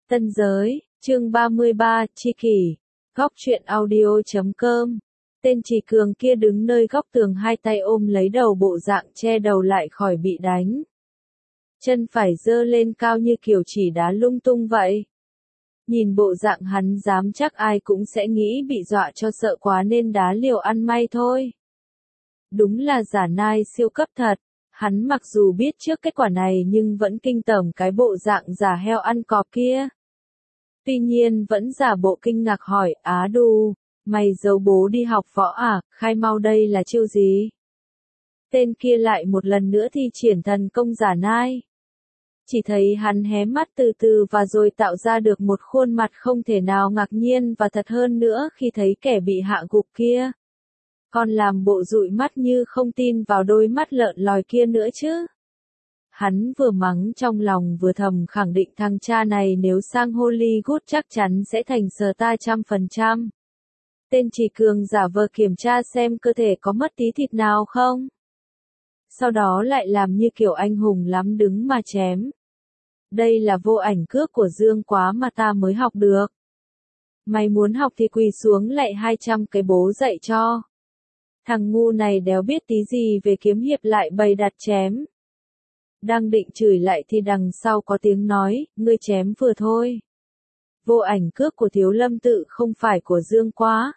Tân giới, chương 33, Chi kỷ. Góc truyện audio.com. Tên Trì Cường kia đứng nơi góc tường hai tay ôm lấy đầu bộ dạng che đầu lại khỏi bị đánh. Chân phải giơ lên cao như kiểu chỉ đá lung tung vậy. Nhìn bộ dạng hắn dám chắc ai cũng sẽ nghĩ bị dọa cho sợ quá nên đá liều ăn may thôi. Đúng là giả nai siêu cấp thật. Hắn mặc dù biết trước kết quả này nhưng vẫn kinh tởm cái bộ dạng giả heo ăn cọp kia. Tuy nhiên vẫn giả bộ kinh ngạc hỏi, Á Đu, mày giấu bố đi học võ à, khai mau đây là chiêu gì? Tên kia lại một lần nữa thi triển thần công giả nai. Chỉ thấy hắn hé mắt từ từ và rồi tạo ra được một khuôn mặt không thể nào ngạc nhiên và thật hơn nữa khi thấy kẻ bị hạ gục kia. Còn làm bộ dụi mắt như không tin vào đôi mắt lợn lòi kia nữa chứ. Hắn vừa mắng trong lòng vừa thầm khẳng định thằng cha này nếu sang Hollywood chắc chắn sẽ thành star 100%. Tên Trì Cường giả vờ kiểm tra xem cơ thể có mất tí thịt nào không. Sau đó lại làm như kiểu anh hùng lắm đứng mà chém. Đây là vô ảnh cước của Dương Quá mà ta mới học được. Mày muốn học thì quỳ xuống lạy 200 cái bố dạy cho. Thằng ngu này đéo biết tí gì về kiếm hiệp lại bày đặt chém. Đang định chửi lại thì đằng sau có tiếng nói, ngươi chém vừa thôi. Vô ảnh cước của Thiếu Lâm Tự không phải của Dương Quá.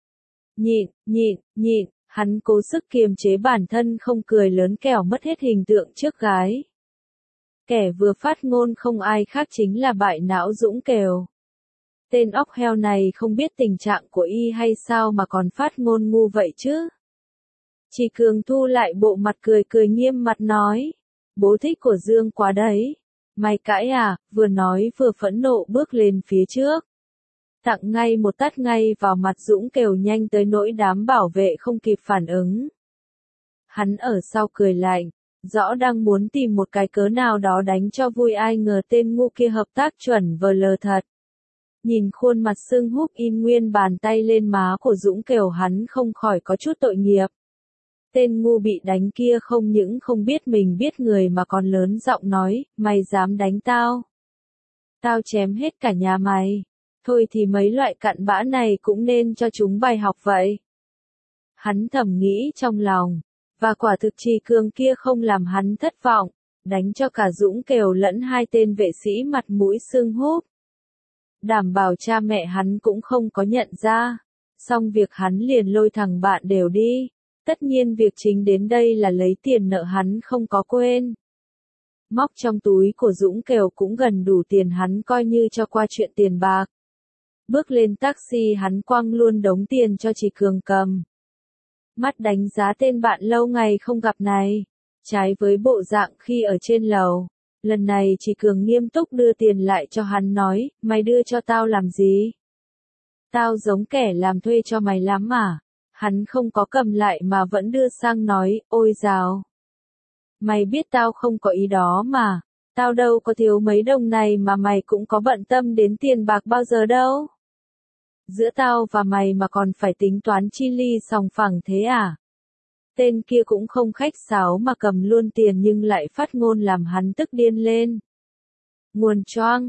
Nhịn, hắn cố sức kiềm chế bản thân không cười lớn kẻo mất hết hình tượng trước gái. Kẻ vừa phát ngôn không ai khác chính là bại não Dũng Kèo. Tên óc heo này không biết tình trạng của y hay sao mà còn phát ngôn ngu vậy chứ. Trì Cường thu lại bộ mặt cười nghiêm mặt nói. Bố thích của Dương Quá đấy. Mày cãi à, vừa nói vừa phẫn nộ bước lên phía trước. Tặng ngay một tát ngay vào mặt Dũng Kèo nhanh tới nỗi đám bảo vệ không kịp phản ứng. Hắn ở sau cười lạnh, rõ đang muốn tìm một cái cớ nào đó đánh cho vui ai ngờ tên ngu kia hợp tác chuẩn vờ lờ thật. Nhìn khuôn mặt sưng húp in nguyên bàn tay lên má của Dũng Kèo hắn không khỏi có chút tội nghiệp. Tên ngu bị đánh kia không những không biết mình biết người mà còn lớn giọng nói, mày dám đánh tao. Tao chém hết cả nhà mày. Thôi thì mấy loại cặn bã này cũng nên cho chúng bài học vậy. Hắn thầm nghĩ trong lòng, và quả thực Trì Cường kia không làm hắn thất vọng, đánh cho cả Dũng Kèo lẫn hai tên vệ sĩ mặt mũi sưng húp. Đảm bảo cha mẹ hắn cũng không có nhận ra, xong việc hắn liền lôi thằng bạn đều đi. Tất nhiên việc chính đến đây là lấy tiền nợ hắn không có quên. Móc trong túi của Dũng Kèo cũng gần đủ tiền hắn coi như cho qua chuyện tiền bạc. Bước lên taxi hắn quăng luôn đống tiền cho Trì Cường cầm. Mắt đánh giá tên bạn lâu ngày không gặp này. Trái với bộ dạng khi ở trên lầu. Lần này Trì Cường nghiêm túc đưa tiền lại cho hắn nói, mày đưa cho tao làm gì? Tao giống kẻ làm thuê cho mày lắm à? Hắn không có cầm lại mà vẫn đưa sang nói, ôi dào. Mày biết tao không có ý đó mà, tao đâu có thiếu mấy đồng này mà mày cũng có bận tâm đến tiền bạc bao giờ đâu. Giữa tao và mày mà còn phải tính toán chi ly sòng phẳng thế à? Tên kia cũng không khách sáo mà cầm luôn tiền nhưng lại phát ngôn làm hắn tức điên lên. Nguồn choang,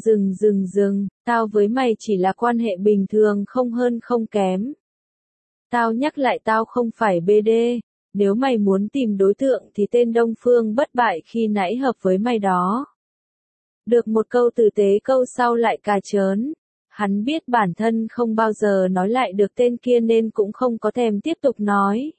dừng, tao với mày chỉ là quan hệ bình thường không hơn không kém. Tao nhắc lại tao không phải BD, nếu mày muốn tìm đối tượng thì tên Đông Phương Bất Bại khi nãy hợp với mày đó. Được một câu tử tế câu sau lại cà trớn. Hắn biết bản thân không bao giờ nói lại được tên kia nên cũng không có thèm tiếp tục nói.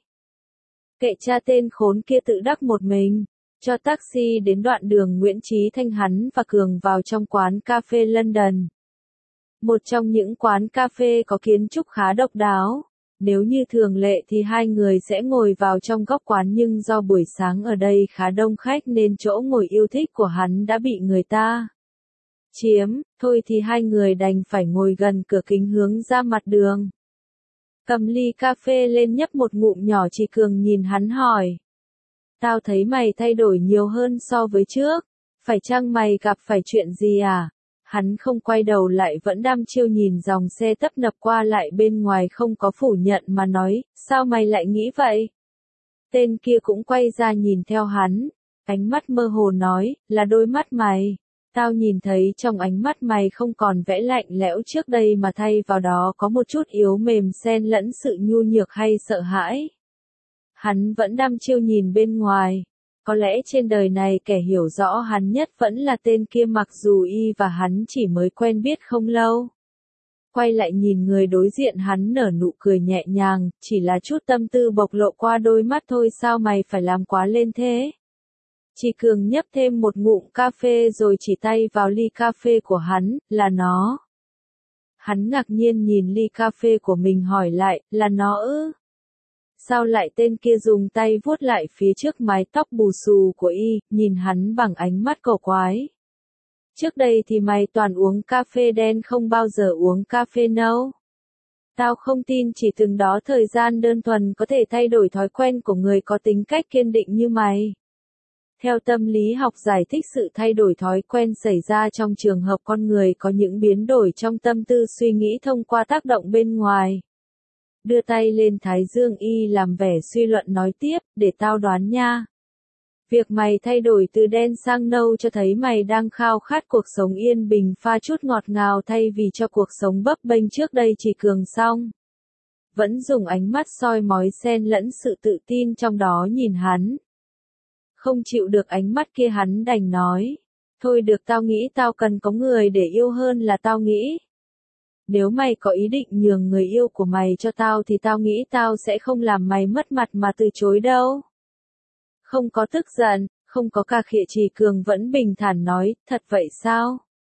Kệ cha tên khốn kia tự đắc một mình, cho taxi đến đoạn đường Nguyễn Chí Thanh hắn và Cường vào trong quán cà phê London. Một trong những quán cà phê có kiến trúc khá độc đáo. Nếu như thường lệ thì hai người sẽ ngồi vào trong góc quán nhưng do buổi sáng ở đây khá đông khách nên chỗ ngồi yêu thích của hắn đã bị người ta chiếm, thôi thì hai người đành phải ngồi gần cửa kính hướng ra mặt đường. Cầm ly cà phê lên nhấp một ngụm nhỏ Trì Cường nhìn hắn hỏi. Tao thấy mày thay đổi nhiều hơn so với trước, phải chăng mày gặp phải chuyện gì à? Hắn không quay đầu lại vẫn đăm chiêu nhìn dòng xe tấp nập qua lại bên ngoài không có phủ nhận mà nói, sao mày lại nghĩ vậy? Tên kia cũng quay ra nhìn theo hắn, ánh mắt mơ hồ nói, là đôi mắt mày. Tao nhìn thấy trong ánh mắt mày không còn vẻ lạnh lẽo trước đây mà thay vào đó có một chút yếu mềm xen lẫn sự nhu nhược hay sợ hãi. Hắn vẫn đăm chiêu nhìn bên ngoài. Có lẽ trên đời này kẻ hiểu rõ hắn nhất vẫn là tên kia mặc dù y và hắn chỉ mới quen biết không lâu. Quay lại nhìn người đối diện hắn nở nụ cười nhẹ nhàng, chỉ là chút tâm tư bộc lộ qua đôi mắt thôi sao mày phải làm quá lên thế? Chỉ Cường nhấp thêm một ngụm cà phê rồi chỉ tay vào ly cà phê của hắn, là nó. Hắn ngạc nhiên nhìn ly cà phê của mình hỏi lại, là nó ư? Sao lại tên kia dùng tay vuốt lại phía trước mái tóc bù xù của y, nhìn hắn bằng ánh mắt cổ quái. Trước đây thì mày toàn uống cà phê đen không bao giờ uống cà phê nâu. Tao không tin chỉ từng đó thời gian đơn thuần có thể thay đổi thói quen của người có tính cách kiên định như mày. Theo tâm lý học giải thích sự thay đổi thói quen xảy ra trong trường hợp con người có những biến đổi trong tâm tư suy nghĩ thông qua tác động bên ngoài. Đưa tay lên thái dương y làm vẻ suy luận nói tiếp, để tao đoán nha. Việc mày thay đổi từ đen sang nâu cho thấy mày đang khao khát cuộc sống yên bình pha chút ngọt ngào thay vì cho cuộc sống bấp bênh trước đây chỉ Cường xong. Vẫn dùng ánh mắt soi mói xen lẫn sự tự tin trong đó nhìn hắn. Không chịu được ánh mắt kia hắn đành nói. Thôi được tao nghĩ tao cần có người để yêu hơn là tao nghĩ. Nếu mày có ý định nhường người yêu của mày cho tao thì tao nghĩ tao sẽ không làm mày mất mặt mà từ chối đâu. Không có tức giận, không có cà khịa Chỉ Cường vẫn bình thản nói, thật vậy sao?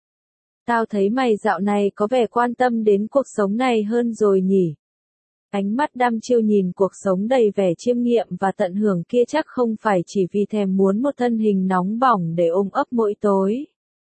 Tao thấy mày dạo này có vẻ quan tâm đến cuộc sống này hơn rồi nhỉ? Ánh mắt đăm chiêu nhìn cuộc sống đầy vẻ chiêm nghiệm và tận hưởng kia chắc không phải chỉ vì thèm muốn một thân hình nóng bỏng để ôm ấp mỗi tối.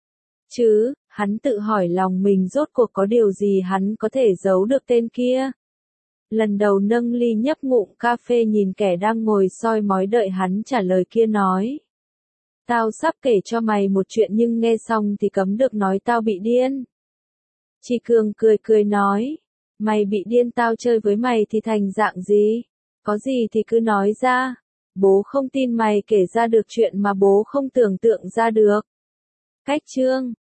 Chứ, hắn tự hỏi lòng mình rốt cuộc có điều gì hắn có thể giấu được tên kia. Lần đầu nâng ly nhấp ngụm cà phê nhìn kẻ đang ngồi soi mói đợi hắn trả lời kia nói. Tao sắp kể cho mày một chuyện nhưng nghe xong thì cấm được nói tao bị điên. Chỉ Cường cười cười nói. Mày bị điên tao chơi với mày thì thành dạng gì? Có gì thì cứ nói ra. Bố không tin mày kể ra được chuyện mà bố không tưởng tượng ra được. Cách chương